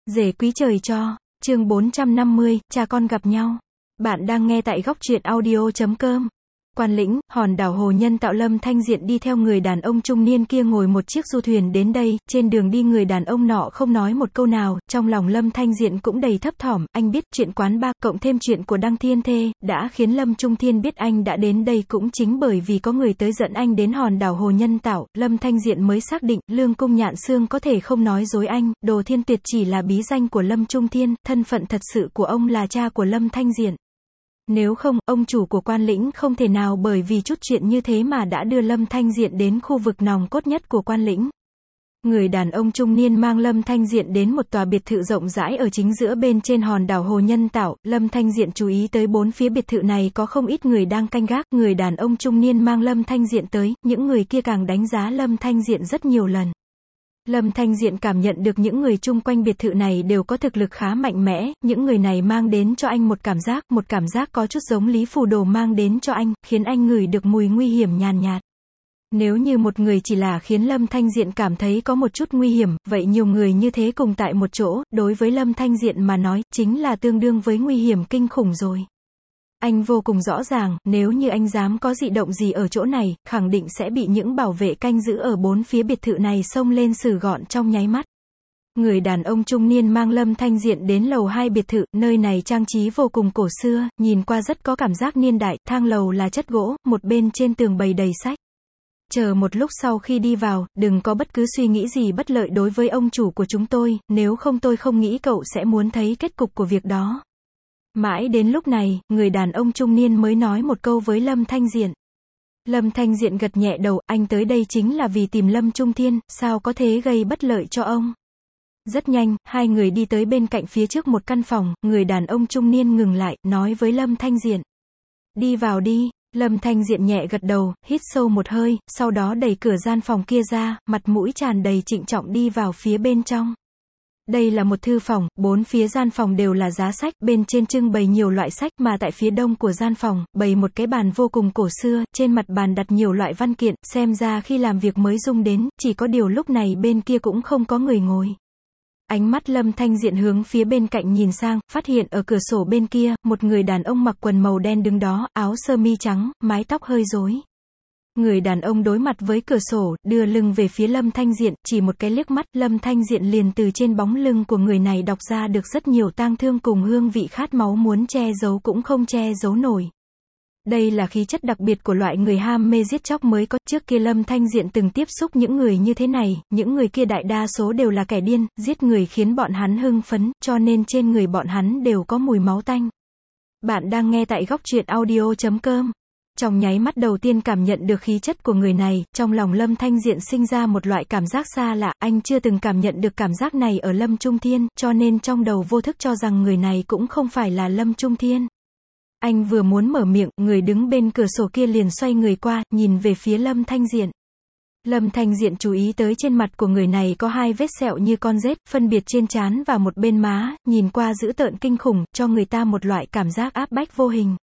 Rể quý trời cho, chương 450, cha con gặp nhau. Bạn đang nghe tại góc truyện audio.com. Quan Lĩnh, hòn đảo Hồ Nhân Tạo. Lâm Thanh Diện đi theo người đàn ông trung niên kia ngồi một chiếc du thuyền đến đây, trên đường đi người đàn ông nọ không nói một câu nào, trong lòng Lâm Thanh Diện cũng đầy thấp thỏm, anh biết chuyện quán bar, cộng thêm chuyện của Đăng Thiên Thê, đã khiến Lâm Trung Thiên biết anh đã đến đây cũng chính bởi vì có người tới dẫn anh đến hòn đảo Hồ Nhân Tạo, Lâm Thanh Diện mới xác định, Lương Cung Nhạn Xương có thể không nói dối anh, Đồ Thiên Tuyệt chỉ là bí danh của Lâm Trung Thiên, thân phận thật sự của ông là cha của Lâm Thanh Diện. Nếu không, ông chủ của Quan Lĩnh không thể nào bởi vì chút chuyện như thế mà đã đưa Lâm Thanh Diện đến khu vực nòng cốt nhất của Quan Lĩnh. Người đàn ông trung niên mang Lâm Thanh Diện đến một tòa biệt thự rộng rãi ở chính giữa bên trên hòn đảo Hồ Nhân Tạo. Lâm Thanh Diện chú ý tới bốn phía biệt thự này có không ít người đang canh gác. Người đàn ông trung niên mang Lâm Thanh Diện tới, những người kia càng đánh giá Lâm Thanh Diện rất nhiều lần. Lâm Thanh Diện cảm nhận được những người chung quanh biệt thự này đều có thực lực khá mạnh mẽ, những người này mang đến cho anh một cảm giác có chút giống Lý Phù Đồ mang đến cho anh, khiến anh ngửi được mùi nguy hiểm nhàn nhạt. Nếu như một người chỉ là khiến Lâm Thanh Diện cảm thấy có một chút nguy hiểm, vậy nhiều người như thế cùng tại một chỗ, đối với Lâm Thanh Diện mà nói, chính là tương đương với nguy hiểm kinh khủng rồi. Anh vô cùng rõ ràng, nếu như anh dám có dị động gì ở chỗ này, khẳng định sẽ bị những bảo vệ canh giữ ở bốn phía biệt thự này xông lên xử gọn trong nháy mắt. Người đàn ông trung niên mang Lâm Thanh Diện đến lầu 2 biệt thự, nơi này trang trí vô cùng cổ xưa, nhìn qua rất có cảm giác niên đại, thang lầu là chất gỗ, một bên trên tường bày đầy sách. Chờ một lúc sau khi đi vào, đừng có bất cứ suy nghĩ gì bất lợi đối với ông chủ của chúng tôi, nếu không tôi không nghĩ cậu sẽ muốn thấy kết cục của việc đó. Mãi đến lúc này, người đàn ông trung niên mới nói một câu với Lâm Thanh Diện. Lâm Thanh Diện gật nhẹ đầu, anh tới đây chính là vì tìm Lâm Trung Thiên, sao có thể gây bất lợi cho ông. Rất nhanh, hai người đi tới bên cạnh phía trước một căn phòng, người đàn ông trung niên ngừng lại, nói với Lâm Thanh Diện. Đi vào đi. Lâm Thanh Diện nhẹ gật đầu, hít sâu một hơi, sau đó đẩy cửa gian phòng kia ra, mặt mũi tràn đầy trịnh trọng đi vào phía bên trong. Đây là một thư phòng, bốn phía gian phòng đều là giá sách, bên trên trưng bày nhiều loại sách, mà tại phía đông của gian phòng, bày một cái bàn vô cùng cổ xưa, trên mặt bàn đặt nhiều loại văn kiện, xem ra khi làm việc mới dùng đến, chỉ có điều lúc này bên kia cũng không có người ngồi. Ánh mắt Lâm Thanh Diện hướng phía bên cạnh nhìn sang, phát hiện ở cửa sổ bên kia, một người đàn ông mặc quần màu đen đứng đó, áo sơ mi trắng, mái tóc hơi rối. Người đàn ông đối mặt với cửa sổ, đưa lưng về phía Lâm Thanh Diện, chỉ một cái liếc mắt, Lâm Thanh Diện liền từ trên bóng lưng của người này đọc ra được rất nhiều tang thương cùng hương vị khát máu muốn che giấu cũng không che giấu nổi. Đây là khí chất đặc biệt của loại người ham mê giết chóc mới có, trước kia Lâm Thanh Diện từng tiếp xúc những người như thế này, những người kia đại đa số đều là kẻ điên, giết người khiến bọn hắn hưng phấn, cho nên trên người bọn hắn đều có mùi máu tanh. Bạn đang nghe tại góc truyện audio.com. Trong nháy mắt đầu tiên cảm nhận được khí chất của người này, trong lòng Lâm Thanh Diện sinh ra một loại cảm giác xa lạ, anh chưa từng cảm nhận được cảm giác này ở Lâm Trung Thiên, cho nên trong đầu vô thức cho rằng người này cũng không phải là Lâm Trung Thiên. Anh vừa muốn mở miệng, người đứng bên cửa sổ kia liền xoay người qua, nhìn về phía Lâm Thanh Diện. Lâm Thanh Diện chú ý tới trên mặt của người này có hai vết sẹo như con rết, phân biệt trên trán và một bên má, nhìn qua dữ tợn kinh khủng, cho người ta một loại cảm giác áp bách vô hình.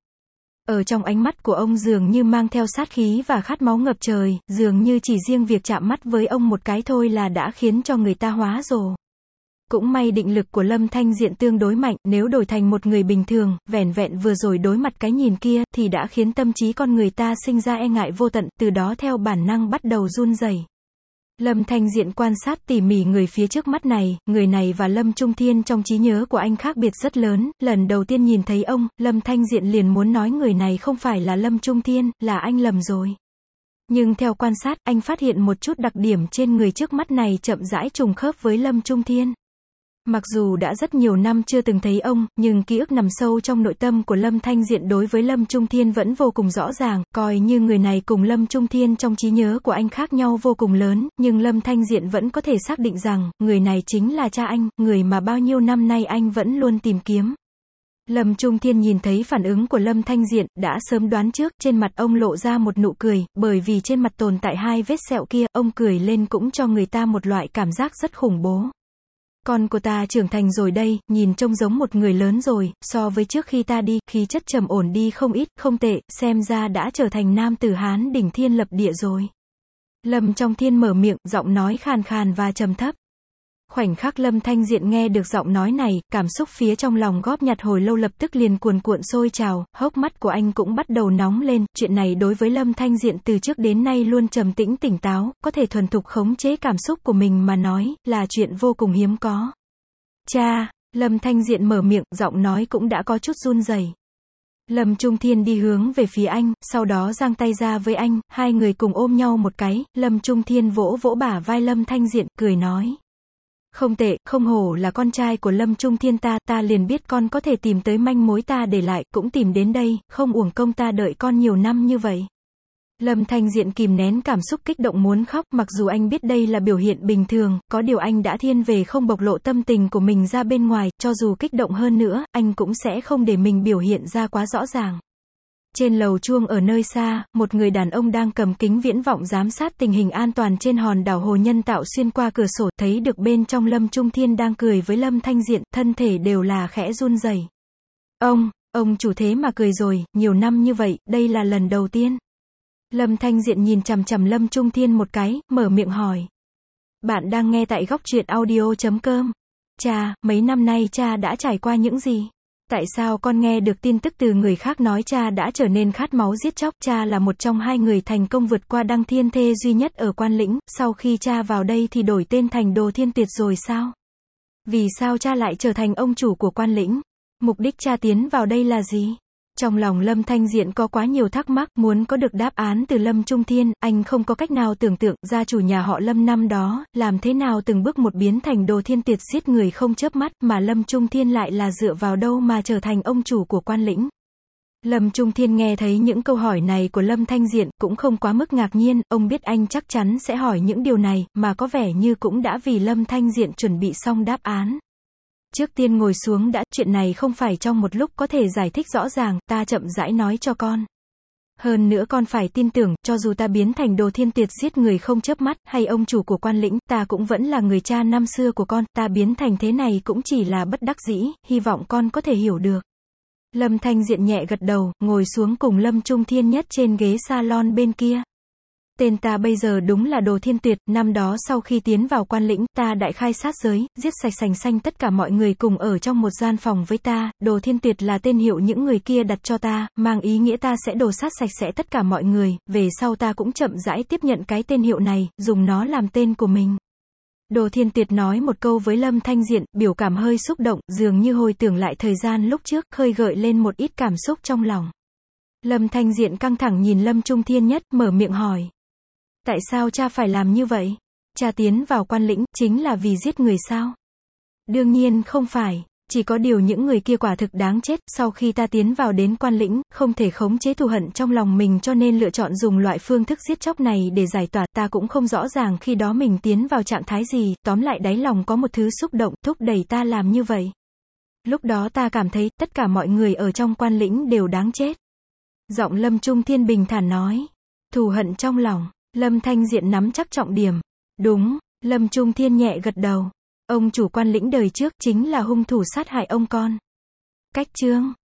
Ở trong ánh mắt của ông dường như mang theo sát khí và khát máu ngập trời, dường như chỉ riêng việc chạm mắt với ông một cái thôi là đã khiến cho người ta hóa rồ. Cũng may định lực của Lâm Thanh Diện tương đối mạnh, nếu đổi thành một người bình thường, vẻn vẹn vừa rồi đối mặt cái nhìn kia, thì đã khiến tâm trí con người ta sinh ra e ngại vô tận, từ đó theo bản năng bắt đầu run rẩy. Lâm Thanh Diện quan sát tỉ mỉ người phía trước mắt này, người này và Lâm Trung Thiên trong trí nhớ của anh khác biệt rất lớn, lần đầu tiên nhìn thấy ông, Lâm Thanh Diện liền muốn nói người này không phải là Lâm Trung Thiên, là anh lầm rồi. Nhưng theo quan sát, anh phát hiện một chút đặc điểm trên người trước mắt này chậm rãi trùng khớp với Lâm Trung Thiên. Mặc dù đã rất nhiều năm chưa từng thấy ông, nhưng ký ức nằm sâu trong nội tâm của Lâm Thanh Diện đối với Lâm Trung Thiên vẫn vô cùng rõ ràng, coi như người này cùng Lâm Trung Thiên trong trí nhớ của anh khác nhau vô cùng lớn, nhưng Lâm Thanh Diện vẫn có thể xác định rằng, người này chính là cha anh, người mà bao nhiêu năm nay anh vẫn luôn tìm kiếm. Lâm Trung Thiên nhìn thấy phản ứng của Lâm Thanh Diện, đã sớm đoán trước, trên mặt ông lộ ra một nụ cười, bởi vì trên mặt tồn tại hai vết sẹo kia, ông cười lên cũng cho người ta một loại cảm giác rất khủng bố. Con của ta trưởng thành rồi đây, nhìn trông giống một người lớn rồi, so với trước khi ta đi, khí chất trầm ổn đi không ít, không tệ, xem ra đã trở thành nam tử Hán đỉnh thiên lập địa rồi. Lâm Trung Thiên mở miệng, giọng nói khàn khàn và trầm thấp. Khoảnh khắc Lâm Thanh Diện nghe được giọng nói này, cảm xúc phía trong lòng góp nhặt hồi lâu lập tức liền cuồn cuộn sôi trào, hốc mắt của anh cũng bắt đầu nóng lên, chuyện này đối với Lâm Thanh Diện từ trước đến nay luôn trầm tĩnh tỉnh táo, có thể thuần thục khống chế cảm xúc của mình mà nói, là chuyện vô cùng hiếm có. Cha, Lâm Thanh Diện mở miệng, giọng nói cũng đã có chút run rẩy. Lâm Trung Thiên đi hướng về phía anh, sau đó giang tay ra với anh, hai người cùng ôm nhau một cái, Lâm Trung Thiên vỗ vỗ bả vai Lâm Thanh Diện, cười nói. Không tệ, không hổ là con trai của Lâm Trung Thiên ta liền biết con có thể tìm tới manh mối ta để lại, cũng tìm đến đây, không uổng công ta đợi con nhiều năm như vậy. Lâm Thanh Diện kìm nén cảm xúc kích động muốn khóc, mặc dù anh biết đây là biểu hiện bình thường, có điều anh đã thiên về không bộc lộ tâm tình của mình ra bên ngoài, cho dù kích động hơn nữa, anh cũng sẽ không để mình biểu hiện ra quá rõ ràng. Trên lầu chuông ở nơi xa, một người đàn ông đang cầm kính viễn vọng giám sát tình hình an toàn trên hòn đảo Hồ Nhân Tạo xuyên qua cửa sổ, thấy được bên trong Lâm Trung Thiên đang cười với Lâm Thanh Diện, thân thể đều là khẽ run rẩy. Ông chủ thế mà cười rồi, nhiều năm như vậy, đây là lần đầu tiên. Lâm Thanh Diện nhìn chằm chằm Lâm Trung Thiên một cái, mở miệng hỏi. Bạn đang nghe tại góc truyện audio.com. Cha, mấy năm nay cha đã trải qua những gì? Tại sao con nghe được tin tức từ người khác nói cha đã trở nên khát máu giết chóc? Cha là một trong hai người thành công vượt qua Đăng Thiên Thê duy nhất ở Quan Lĩnh, sau khi cha vào đây thì đổi tên thành Đồ Thiên Tuyệt rồi sao? Vì sao cha lại trở thành ông chủ của Quan Lĩnh? Mục đích cha tiến vào đây là gì? Trong lòng Lâm Thanh Diện có quá nhiều thắc mắc, muốn có được đáp án từ Lâm Trung Thiên, anh không có cách nào tưởng tượng, gia chủ nhà họ Lâm năm đó, làm thế nào từng bước một biến thành Đồ Thiên Tuyệt giết người không chớp mắt, mà Lâm Trung Thiên lại là dựa vào đâu mà trở thành ông chủ của Quan Lĩnh. Lâm Trung Thiên nghe thấy những câu hỏi này của Lâm Thanh Diện, cũng không quá mức ngạc nhiên, ông biết anh chắc chắn sẽ hỏi những điều này, mà có vẻ như cũng đã vì Lâm Thanh Diện chuẩn bị xong đáp án. Trước tiên ngồi xuống đã, chuyện này không phải trong một lúc có thể giải thích rõ ràng, ta chậm rãi nói cho con. Hơn nữa con phải tin tưởng, cho dù ta biến thành Đồ Thiên Tuyệt giết người không chớp mắt, hay ông chủ của Quan Lĩnh, ta cũng vẫn là người cha năm xưa của con, ta biến thành thế này cũng chỉ là bất đắc dĩ, hy vọng con có thể hiểu được. Lâm Thanh Diện nhẹ gật đầu, ngồi xuống cùng Lâm Trung Thiên nhất trên ghế salon bên kia. Tên ta bây giờ đúng là Đồ Thiên Tuyệt, năm đó sau khi tiến vào Quan Lĩnh, ta đại khai sát giới, giết sạch sành xanh tất cả mọi người cùng ở trong một gian phòng với ta, Đồ Thiên Tuyệt là tên hiệu những người kia đặt cho ta, mang ý nghĩa ta sẽ đồ sát sạch sẽ tất cả mọi người, về sau ta cũng chậm rãi tiếp nhận cái tên hiệu này, dùng nó làm tên của mình. Đồ Thiên Tuyệt nói một câu với Lâm Thanh Diện, biểu cảm hơi xúc động, dường như hồi tưởng lại thời gian lúc trước, khơi gợi lên một ít cảm xúc trong lòng. Lâm Thanh Diện căng thẳng nhìn Lâm Trung Thiên nhất, mở miệng hỏi. Tại sao cha phải làm như vậy? Cha tiến vào Quan Lĩnh, chính là vì giết người sao? Đương nhiên không phải, chỉ có điều những người kia quả thực đáng chết, sau khi ta tiến vào đến Quan Lĩnh, không thể khống chế thù hận trong lòng mình cho nên lựa chọn dùng loại phương thức giết chóc này để giải tỏa, ta cũng không rõ ràng khi đó mình tiến vào trạng thái gì, tóm lại đáy lòng có một thứ xúc động, thúc đẩy ta làm như vậy. Lúc đó ta cảm thấy, tất cả mọi người ở trong Quan Lĩnh đều đáng chết. Giọng Lâm Trung Thiên bình thản nói. Thù hận trong lòng. Lâm Thanh Diện nắm chắc trọng điểm. Đúng, Lâm Trung Thiên nhẹ gật đầu. Ông chủ Quan Lĩnh đời trước chính là hung thủ sát hại ông con. Cách chương